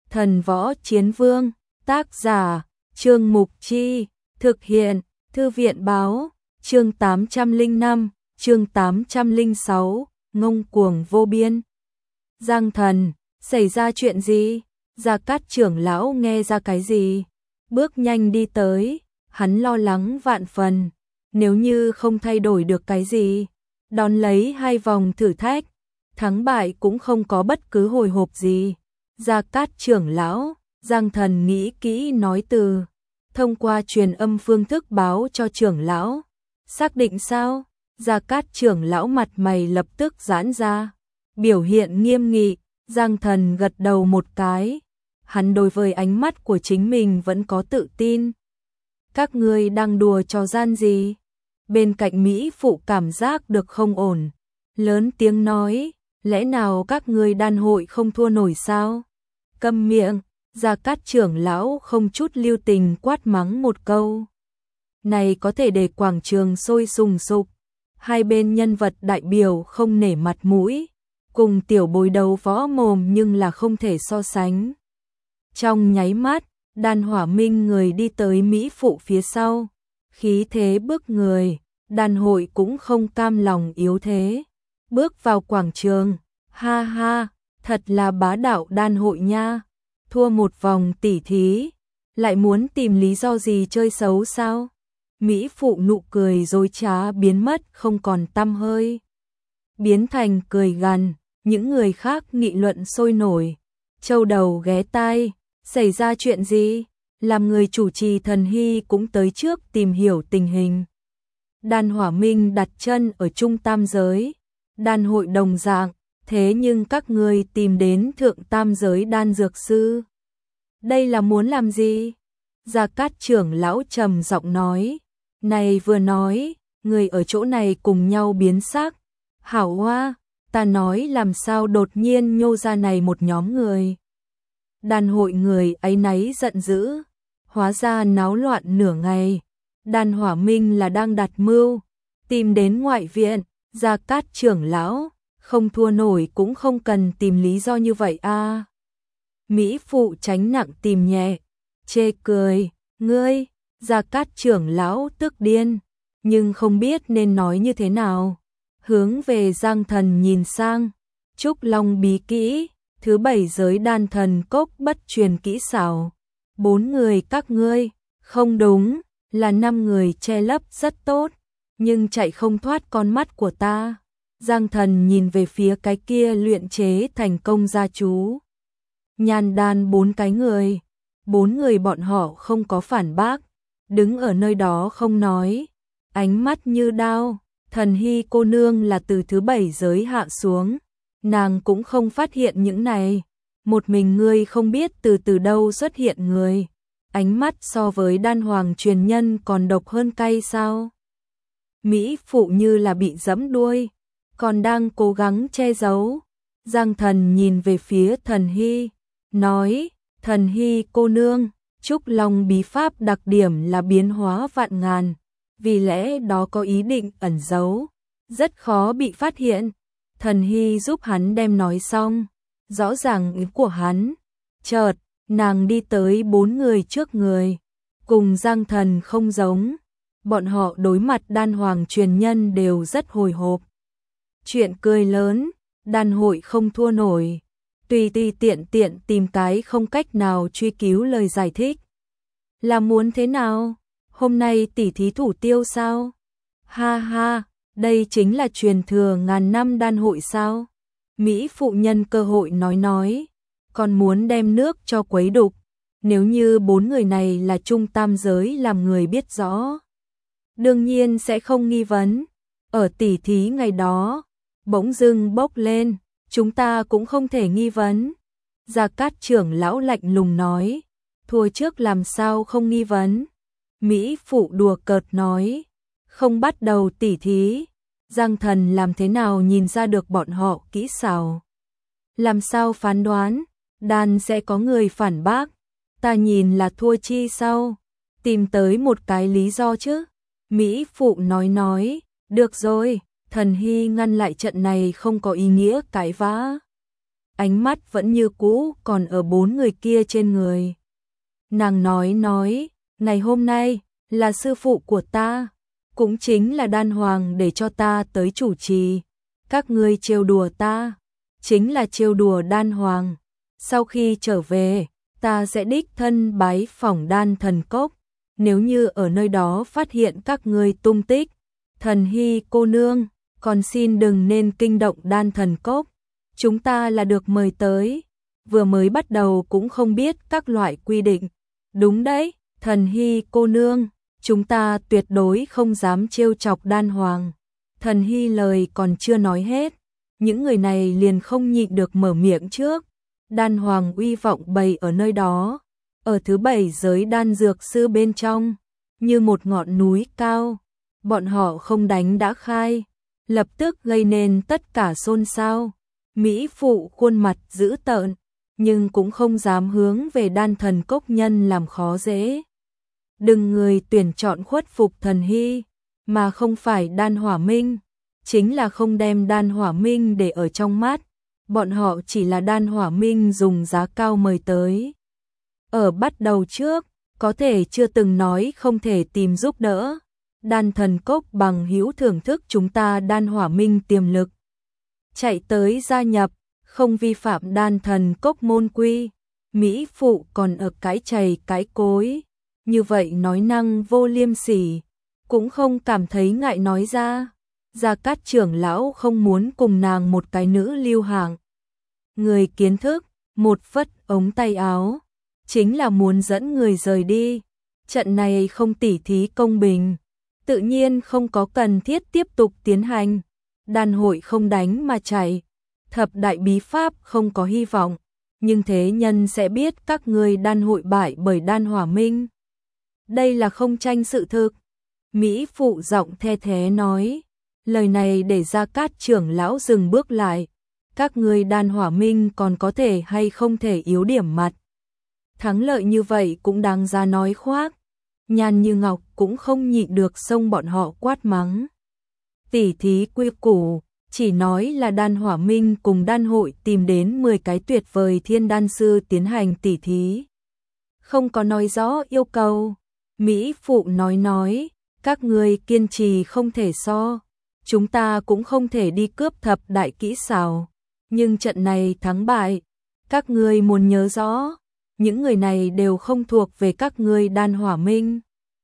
Thần Võ Chiến Vương, tác giả, Trương Mục Chi, thực hiện, Thư viện Báo, chương 805, chương 806, ngông cuồng vô biên. Giang Thần, xảy ra chuyện gì? Gia Cát trưởng lão nghe ra cái gì? Bước nhanh đi tới, hắn lo lắng vạn phần, nếu như không thay đổi được cái gì, đón lấy 2 vòng thử thách, thắng bại cũng không có bất cứ hồi hộp gì. Gia Cát trưởng lão, Giang Thần nghĩ kỹ nói từ, thông qua truyền âm phương thức báo cho trưởng lão. Xác định sao? Gia Cát trưởng lão mặt mày lập tức giãn ra, biểu hiện nghiêm nghị. Giang Thần gật đầu một cái, hắn đối với ánh mắt của chính mình vẫn có tự tin. Các ngươi đang đùa trò gian gì? Bên cạnh Mỹ phụ cảm giác được không ổn, lớn tiếng nói, lẽ nào các ngươi đan hội không thua nổi sao? Câm miệng. Gia Cát trưởng lão không chút lưu tình quát mắng một câu. Này có thể để quảng trường sôi sùng sục, hai bên nhân vật đại biểu không nể mặt mũi, cùng tiểu bối đấu võ mồm nhưng là không thể so sánh. Trong nháy mắt, Đan Hỏa Minh người đi tới Mỹ phụ phía sau, khí thế bức người, đan hội cũng không cam lòng yếu thế. Bước vào quảng trường, ha ha, thật là bá đạo đan hội nha. Thua một vòng tỉ thí, lại muốn tìm lý do gì chơi xấu sao? Mỹ phụ nụ cười dối trá biến mất không còn tăm hơi, biến thành cười gằn. Những người khác nghị luận sôi nổi, châu đầu ghé tai, xảy ra chuyện gì? Làm người chủ trì Thần Hy cũng tới trước tìm hiểu tình hình. Đan Hỏa Minh đặt chân ở trung tam giới, đan hội đồng dạng. Thế nhưng các ngươi tìm đến thượng tam giới đan dược sư, đây là muốn làm gì? Gia Cát trưởng lão trầm giọng nói. Này vừa nói, người ở chỗ này cùng nhau biến sắc. Hảo hoa, ta nói làm sao đột nhiên nhô ra này một nhóm người. Đan hội người áy náy giận dữ, hóa ra náo loạn nửa ngày. Đan Hỏa Minh là đang đặt mưu, tìm đến ngoại viện. Gia Cát trưởng lão, không thua nổi cũng không cần tìm lý do như vậy a. Mỹ phụ tránh nặng tìm nhẹ, chê cười, ngươi. Gia Cát trưởng lão tức điên, nhưng không biết nên nói như thế nào. Hướng về Giang Thần nhìn sang, Trúc Long bí kỹ, thứ 7 giới đan thần cốc bất truyền kỹ xảo. 4 người các ngươi, không đúng, là 5 người che lấp rất tốt, nhưng chạy không thoát con mắt của ta. Giang Thần nhìn về phía cái kia luyện chế thành công gia chú. Nhan đan 4 cái người, 4 người bọn họ không có phản bác, đứng ở nơi đó không nói, ánh mắt như đao. Thần Hy cô nương là từ thứ 7 giới hạ xuống, nàng cũng không phát hiện những này. Một mình ngươi không biết từ đâu xuất hiện người, ánh mắt so với đan hoàng truyền nhân còn độc hơn cay sao? Mỹ phụ như là bị giẫm đuôi, còn đang cố gắng che giấu. Giang Thần nhìn về phía Thần Hy, nói, Thần Hy cô nương, Trúc Long bí pháp đặc điểm là biến hóa vạn ngàn, vì lẽ đó có ý định ẩn giấu, rất khó bị phát hiện. Thần Hy giúp hắn đem nói xong, rõ ràng ý của hắn. Chợt, nàng đi tới 4 người trước người, cùng Giang Thần không giống, bọn họ đối mặt đan hoàng truyền nhân đều rất hồi hộp. Chuyện cười lớn, đan hội không thua nổi, tùy tiện tìm cái không cách nào truy cứu lời giải thích. Là muốn thế nào? Hôm nay tỉ thí thủ tiêu sao? Ha ha, đây chính là truyền thừa ngàn năm đan hội sao? Mỹ phụ nhân cơ hội nói, còn muốn đem nước cho quấy đục. Nếu như 4 người này là trung tam giới làm người biết rõ, đương nhiên sẽ không nghi vấn. Ở tỉ thí ngày đó, bỗng dưng bốc lên, chúng ta cũng không thể nghi vấn. Gia Cát trưởng lão lạnh lùng nói, thua trước làm sao không nghi vấn. Mỹ phụ đùa cợt nói, không bắt đầu tỉ thí, Giang Thần làm thế nào nhìn ra được bọn họ kỹ xảo? Làm sao phán đoán? Đan sẽ có người phản bác, ta nhìn là thua chi sau, tìm tới một cái lý do chứ. Mỹ phụ nói, được rồi. Thần Hy ngăn lại trận này không có ý nghĩa cãi vã. ánh mắt vẫn như cũ còn ở 4 người kia trên người. Nàng nói, ngày hôm nay là sư phụ của ta, cũng chính là Đan Hoàng để cho ta tới chủ trì. Các ngươi trêu đùa ta, chính là trêu đùa Đan Hoàng. Sau khi trở về, ta sẽ đích thân bái phỏng Đan Thần Cốc. Nếu như ở nơi đó phát hiện các ngươi tung tích, Thần Hy cô nương, còn xin đừng nên kinh động Đan Thần Cốc. Chúng ta là được mời tới, vừa mới bắt đầu cũng không biết các loại quy định. Đúng đấy, Thần Hy cô nương, chúng ta tuyệt đối không dám trêu chọc Đan Hoàng. Thần Hy lời còn chưa nói hết, những người này liền không nhịn được mở miệng trước. Đan Hoàng uy vọng bày ở nơi đó, ở thứ 7 giới đan dược sư bên trong, như một ngọn núi cao. Bọn họ không đánh đã khai, lập tức gây nên tất cả xôn xao. Mỹ phụ khuôn mặt dữ tợn, nhưng cũng không dám hướng về Đan Thần Cốc nhân làm khó dễ. Đừng người tuyển chọn khuất phục Thần Hy, mà không phải Đan Hỏa Minh, chính là không đem Đan Hỏa Minh để ở trong mắt. Bọn họ chỉ là Đan Hỏa Minh dùng giá cao mời tới. Ở bắt đầu trước, có thể chưa từng nói không thể tìm giúp đỡ. Đan Thần Cốc bằng hữu thưởng thức chúng ta Đan Hỏa Minh tiềm lực, chạy tới gia nhập, không vi phạm Đan Thần Cốc môn quy. Mỹ phụ còn ở cái chày cái cối, như vậy nói năng vô liêm sỉ, cũng không cảm thấy ngại nói ra. Gia Cát trưởng lão không muốn cùng nàng một cái nữ lưu hạng người kiến thức, một phất ống tay áo, chính là muốn dẫn người rời đi. Trận này không tỉ thí công bình, tự nhiên không có cần thiết tiếp tục tiến hành. Đan hội không đánh mà chạy, thập đại bí pháp không có hy vọng, nhưng thế nhân sẽ biết các ngươi đan hội bại bởi Đan Hỏa Minh. Đây là không tranh sự thực. Mỹ phụ giọng the thế nói, lời này để Gia Cát trưởng lão dừng bước lại. Các ngươi Đan Hỏa Minh còn có thể hay không thể yếu điểm mặt. Thắng lợi như vậy cũng đáng ra nói khoác. Nhan Như Ngọc cũng không nhịn được xông bọn họ quát mắng. Tỉ thí quy củ, chỉ nói là Đan Hỏa Minh cùng đan hội tìm đến 10 cái tuyệt vời thiên đan sư tiến hành tỉ thí. Không có nói rõ yêu cầu. Mỹ phụ nói, các ngươi kiên trì không thể so. Chúng ta cũng không thể đi cướp thập đại kỹ xảo. Nhưng trận này thắng bại, các ngươi muốn nhớ rõ, những người này đều không thuộc về các ngươi Đan Hỏa Minh.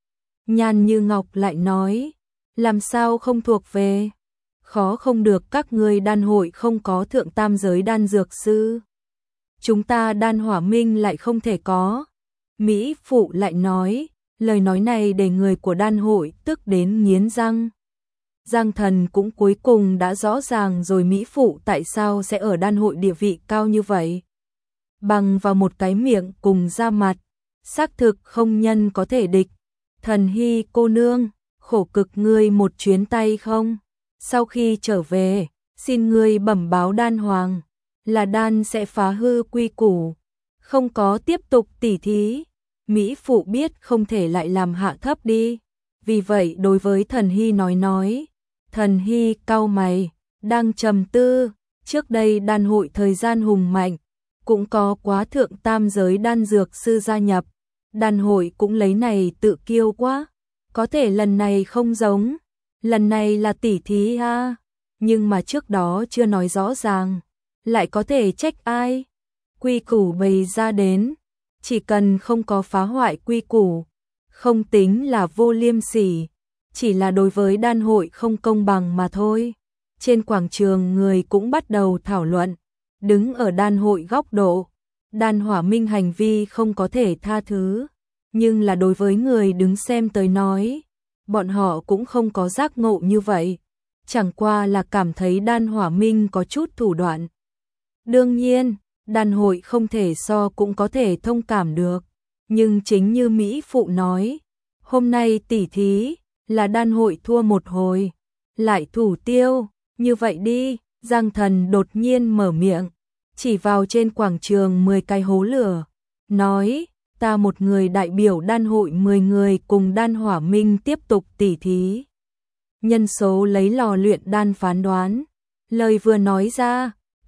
Nhan Như Ngọc lại nói, làm sao không thuộc về? Khó không được, các ngươi đan hội không có thượng tam giới đan dược sư. Chúng ta Đan Hỏa Minh lại không thể có. Mỹ phụ lại nói, lời nói này để người của đan hội tức đến nghiến răng. Giang Thần cũng cuối cùng đã rõ ràng rồi Mỹ phụ tại sao sẽ ở đan hội địa vị cao như vậy. Bằng vào một cái miệng cùng da mặt, xác thực không nhân có thể địch. Thần Hy cô nương, khổ cực ngươi một chuyến tay không? Sau khi trở về, xin ngươi bẩm báo Đan Hoàng, là đan sẽ phá hư quy củ, không có tiếp tục tỉ thí. Mỹ phụ biết không thể lại làm hạ thấp đi, vì vậy đối với Thần Hy nói. Thần Hy cau mày, đang trầm tư, trước đây đan hội thời gian hùng mạnh, cũng có quá thượng tam giới đan dược sư gia nhập, đan hội cũng lấy này tự kiêu quá, có thể lần này không giống, lần này là tỉ thí ha, nhưng mà trước đó chưa nói rõ ràng, lại có thể trách ai? Quy củ bày ra đến, chỉ cần không có phá hoại quy củ, không tính là vô liêm sỉ. Chỉ là đối với đan hội không công bằng mà thôi. Trên quảng trường người cũng bắt đầu thảo luận, đứng ở đan hội góc độ, Đan Hỏa Minh hành vi không có thể tha thứ, nhưng là đối với người đứng xem tới nói, bọn họ cũng không có giác ngộ như vậy, chẳng qua là cảm thấy Đan Hỏa Minh có chút thủ đoạn. Đương nhiên, đan hội không thể so cũng có thể thông cảm được, nhưng chính như Mỹ phụ nói, hôm nay tỉ thí là đan hội thua một hồi, lại thủ tiêu, như vậy đi. Giang Thần đột nhiên mở miệng, chỉ vào trên quảng trường 10 cái hố lửa, nói, ta một người đại biểu đan hội 10 người cùng Đan Hỏa Minh tiếp tục tỉ thí. Nhân số lấy lò luyện đan phán đoán, lời vừa nói ra,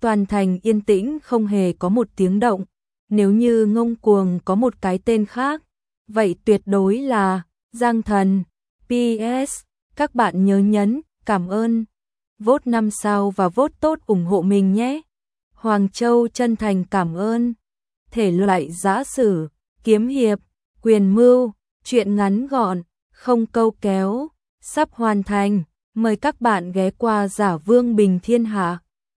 Toàn thành yên tĩnh không hề có một tiếng động. Nếu như Ngông Cuồng có một cái tên khác, vậy tuyệt đối là Giang Thần. PS, các bạn nhớ nhấn cảm ơn, vote 5 sao và vote tốt ủng hộ mình nhé. Hoàng Châu chân thành cảm ơn. Thể loại giã sử, kiếm hiệp, quyền mưu, truyện ngắn gọn, không câu kéo, sắp hoàn thành. Mời các bạn ghé qua Giả Vương Bình Thiên Hạ.